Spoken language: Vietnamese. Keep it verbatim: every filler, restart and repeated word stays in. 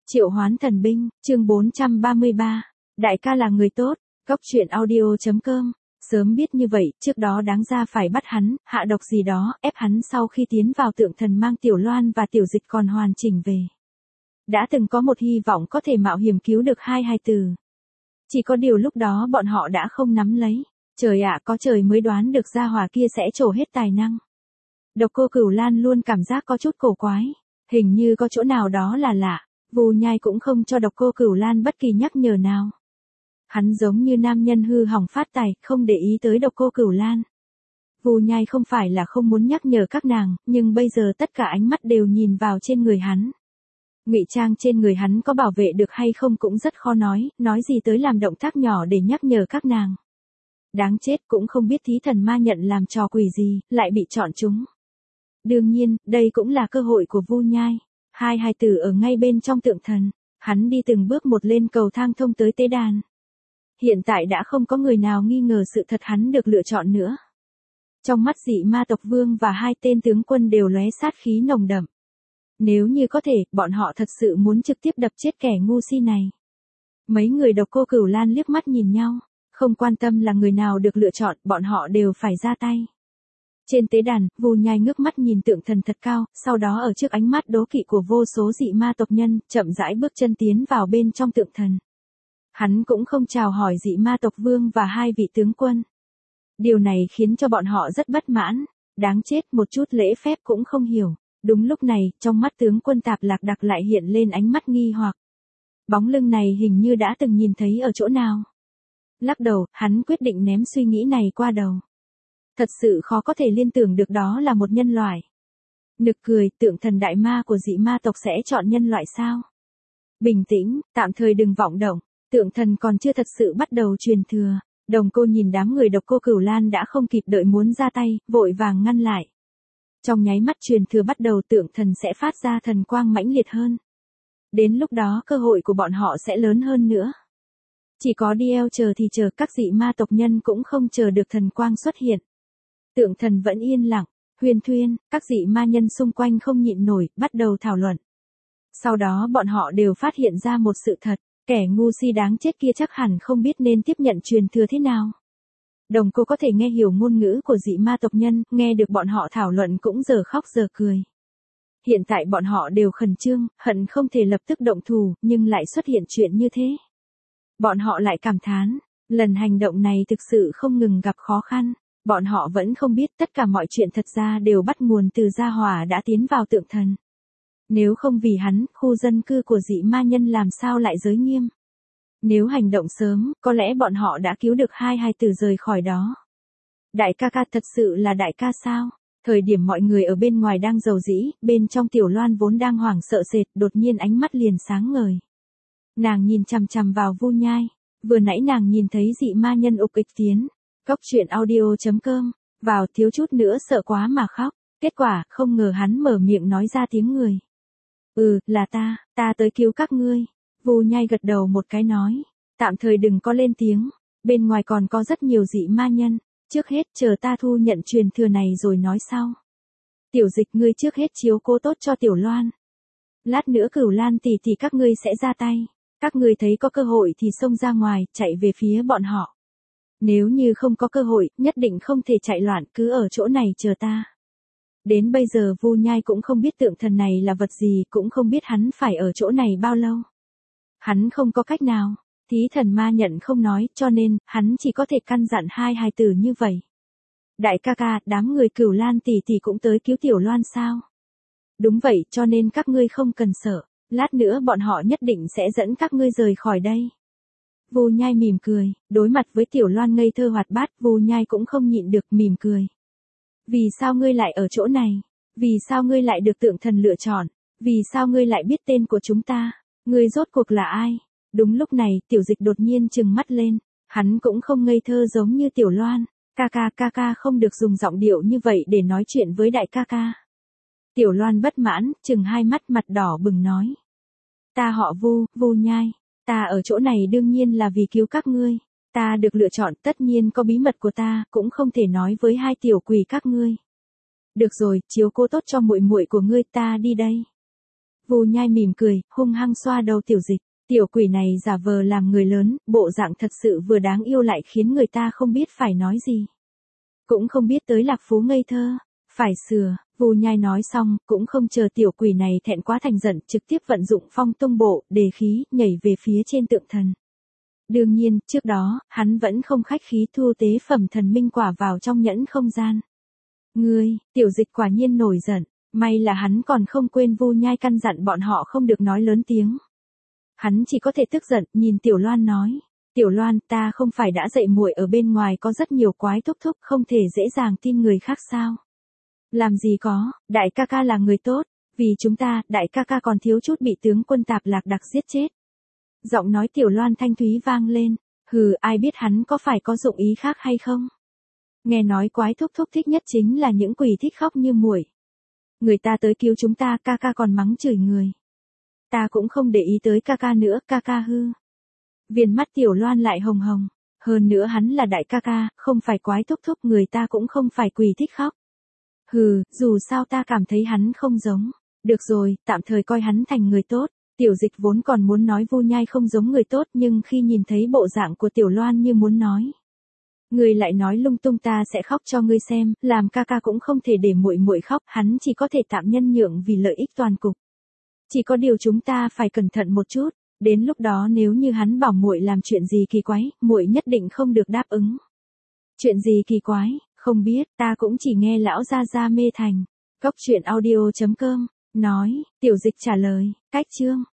Triệu hoán thần binh, chương bốn trăm ba mươi ba. Đại ca là người tốt, góc truyện audio chấm com. Sớm biết như vậy, trước đó đáng ra phải bắt hắn, hạ độc gì đó, ép hắn sau khi tiến vào tượng thần mang Tiểu Loan và Tiểu Dịch còn hoàn chỉnh về. Đã từng có một hy vọng có thể mạo hiểm cứu được hai hài tử. Chỉ có điều lúc đó bọn họ đã không nắm lấy. Trời ạ, có trời mới đoán được gia hỏa kia sẽ trổ hết tài năng. Độc Cô Cửu Lan luôn cảm giác có chút cổ quái. Hình như có chỗ nào đó là lạ. Vu Nhai cũng không cho Độc Cô Cửu Lan bất kỳ nhắc nhở nào. Hắn giống như nam nhân hư hỏng phát tài, không để ý tới Độc Cô Cửu Lan. Vu Nhai không phải là không muốn nhắc nhở các nàng, nhưng bây giờ tất cả ánh mắt đều nhìn vào trên người hắn. Ngụy trang trên người hắn có bảo vệ được hay không cũng rất khó nói, nói gì tới làm động tác nhỏ để nhắc nhở các nàng. Đáng chết, cũng không biết thí thần ma nhận làm trò quỷ gì, lại bị chọn chúng. Đương nhiên, đây cũng là cơ hội của Vu Nhai. Hai hài tử ở ngay bên trong tượng thần, hắn đi từng bước một lên cầu thang thông tới tế đàn. Hiện tại đã không có người nào nghi ngờ sự thật hắn được lựa chọn nữa. Trong mắt Dị Ma tộc vương và hai tên tướng quân đều lóe sát khí nồng đậm. Nếu như có thể, bọn họ thật sự muốn trực tiếp đập chết kẻ ngu si này. Mấy người Độc Cô Cửu Lan liếc mắt nhìn nhau, không quan tâm là người nào được lựa chọn, bọn họ đều phải ra tay. Trên tế đàn, Vu Nhai ngước mắt nhìn tượng thần thật cao, sau đó ở trước ánh mắt đố kỵ của vô số dị ma tộc nhân, chậm rãi bước chân tiến vào bên trong tượng thần. Hắn cũng không chào hỏi dị ma tộc vương và hai vị tướng quân. Điều này khiến cho bọn họ rất bất mãn, đáng chết, một chút lễ phép cũng không hiểu. Đúng lúc này, trong mắt tướng quân Tạp Lạc Đặc lại hiện lên ánh mắt nghi hoặc. Bóng lưng này hình như đã từng nhìn thấy ở chỗ nào. Lắc đầu, hắn quyết định ném suy nghĩ này qua đầu. Thật sự khó có thể liên tưởng được đó là một nhân loại. Nực cười, tượng thần đại ma của dị ma tộc sẽ chọn nhân loại sao? Bình tĩnh, tạm thời đừng vọng động, tượng thần còn chưa thật sự bắt đầu truyền thừa. Đồng Cô nhìn đám người Độc Cô Cửu Lan đã không kịp đợi muốn ra tay, vội vàng ngăn lại. Trong nháy mắt truyền thừa bắt đầu, tượng thần sẽ phát ra thần quang mãnh liệt hơn. Đến lúc đó cơ hội của bọn họ sẽ lớn hơn nữa. Chỉ có đi eo chờ thì chờ, các dị ma tộc nhân cũng không chờ được thần quang xuất hiện. Tượng thần vẫn yên lặng, Huyền Thuyên, các dị ma nhân xung quanh không nhịn nổi, bắt đầu thảo luận. Sau đó bọn họ đều phát hiện ra một sự thật, kẻ ngu si đáng chết kia chắc hẳn không biết nên tiếp nhận truyền thừa thế nào. Đồng Cô có thể nghe hiểu ngôn ngữ của dị ma tộc nhân, nghe được bọn họ thảo luận cũng giờ khóc giờ cười. Hiện tại bọn họ đều khẩn trương, hận không thể lập tức động thủ, nhưng lại xuất hiện chuyện như thế. Bọn họ lại cảm thán, lần hành động này thực sự không ngừng gặp khó khăn. Bọn họ vẫn không biết tất cả mọi chuyện thật ra đều bắt nguồn từ gia hỏa đã tiến vào tượng thần. Nếu không vì hắn, khu dân cư của dị ma nhân làm sao lại giới nghiêm. Nếu hành động sớm, có lẽ bọn họ đã cứu được hai hài tử rời khỏi đó. Đại ca ca thật sự là đại ca sao? Thời điểm mọi người ở bên ngoài đang rầu rĩ, bên trong Tiểu Loan vốn đang hoảng sợ sệt, đột nhiên ánh mắt liền sáng ngời. Nàng nhìn chằm chằm vào Vu Nhai, vừa nãy nàng nhìn thấy dị ma nhân ục ịch tiến. Góc truyện audio chấm com, vào thiếu chút nữa sợ quá mà khóc, kết quả không ngờ hắn mở miệng nói ra tiếng người. Ừ, là ta, ta tới cứu các ngươi. Vu Nhai gật đầu một cái nói, tạm thời đừng có lên tiếng, bên ngoài còn có rất nhiều dị ma nhân, trước hết chờ ta thu nhận truyền thừa này rồi nói sau. Tiểu Dịch, ngươi trước hết chiếu cố tốt cho Tiểu Loan. Lát nữa Cửu Lan tỷ tỷ các ngươi sẽ ra tay, các ngươi thấy có cơ hội thì xông ra ngoài, chạy về phía bọn họ. Nếu như không có cơ hội, nhất định không thể chạy loạn, cứ ở chỗ này chờ ta. Đến bây giờ Vu Nhai cũng không biết tượng thần này là vật gì, cũng không biết hắn phải ở chỗ này bao lâu. Hắn không có cách nào, thí thần ma nhận không nói, cho nên, hắn chỉ có thể căn dặn hai hài tử như vậy. Đại ca ca, đám người Cửu Lan tỷ tỷ cũng tới cứu Tiểu Loan sao? Đúng vậy, cho nên các ngươi không cần sợ, lát nữa bọn họ nhất định sẽ dẫn các ngươi rời khỏi đây. Vu Nhai mỉm cười, đối mặt với Tiểu Loan ngây thơ hoạt bát, Vu Nhai cũng không nhịn được mỉm cười. Vì sao ngươi lại ở chỗ này? Vì sao ngươi lại được tượng thần lựa chọn? Vì sao ngươi lại biết tên của chúng ta? Ngươi rốt cuộc là ai? Đúng lúc này, Tiểu Dịch đột nhiên trừng mắt lên, hắn cũng không ngây thơ giống như Tiểu Loan, ca ca ca ca không được dùng giọng điệu như vậy để nói chuyện với đại ca ca. Tiểu Loan bất mãn, trừng hai mắt mặt đỏ bừng nói. Ta họ Vu, Vu Nhai. Ta ở chỗ này đương nhiên là vì cứu các ngươi. Ta được lựa chọn, tất nhiên có bí mật của ta, cũng không thể nói với hai tiểu quỷ các ngươi. Được rồi, chiếu cố tốt cho muội muội của ngươi, ta đi đây. Vu Nhai mỉm cười, hung hăng xoa đầu Tiểu Dịch. Tiểu quỷ này giả vờ làm người lớn, bộ dạng thật sự vừa đáng yêu lại khiến người ta không biết phải nói gì. Cũng không biết tới lạc phú ngây thơ. Phải sửa, Vu Nhai nói xong, cũng không chờ tiểu quỷ này thẹn quá thành giận, trực tiếp vận dụng phong tông bộ, đề khí, nhảy về phía trên tượng thần. Đương nhiên, trước đó, hắn vẫn không khách khí thu tế phẩm thần minh quả vào trong nhẫn không gian. Ngươi, Tiểu Dịch quả nhiên nổi giận, may là hắn còn không quên Vu Nhai căn dặn bọn họ không được nói lớn tiếng. Hắn chỉ có thể tức giận, nhìn Tiểu Loan nói. Tiểu Loan, ta không phải đã dạy muội ở bên ngoài có rất nhiều quái thúc thúc, không thể dễ dàng tin người khác sao? Làm gì có, đại ca ca là người tốt, vì chúng ta, đại ca ca còn thiếu chút bị tướng quân Tạp Lạc Đặc giết chết. Giọng nói Tiểu Loan thanh thúy vang lên, hừ, ai biết hắn có phải có dụng ý khác hay không? Nghe nói quái thúc thúc thích nhất chính là những quỷ thích khóc như muội. Người ta tới cứu chúng ta, ca ca còn mắng chửi người. Ta cũng không để ý tới ca ca nữa, ca ca hư. Viền mắt Tiểu Loan lại hồng hồng, hơn nữa hắn là đại ca ca, không phải quái thúc thúc, người ta cũng không phải quỷ thích khóc. Hừ, dù sao ta cảm thấy hắn không giống. Được rồi, tạm thời coi hắn thành người tốt. Tiểu Dịch vốn còn muốn nói Vu Nhai không giống người tốt, nhưng khi nhìn thấy bộ dạng của Tiểu Loan như muốn nói. Ngươi lại nói lung tung, ta sẽ khóc cho ngươi xem, làm ca ca cũng không thể để muội muội khóc, hắn chỉ có thể tạm nhân nhượng vì lợi ích toàn cục. Chỉ có điều chúng ta phải cẩn thận một chút, đến lúc đó nếu như hắn bảo muội làm chuyện gì kỳ quái, muội nhất định không được đáp ứng. Chuyện gì kỳ quái? Không biết, ta cũng chỉ nghe lão gia gia mê thành. Cốc truyện audio chấm com nói, Tiểu Dịch trả lời, cách chương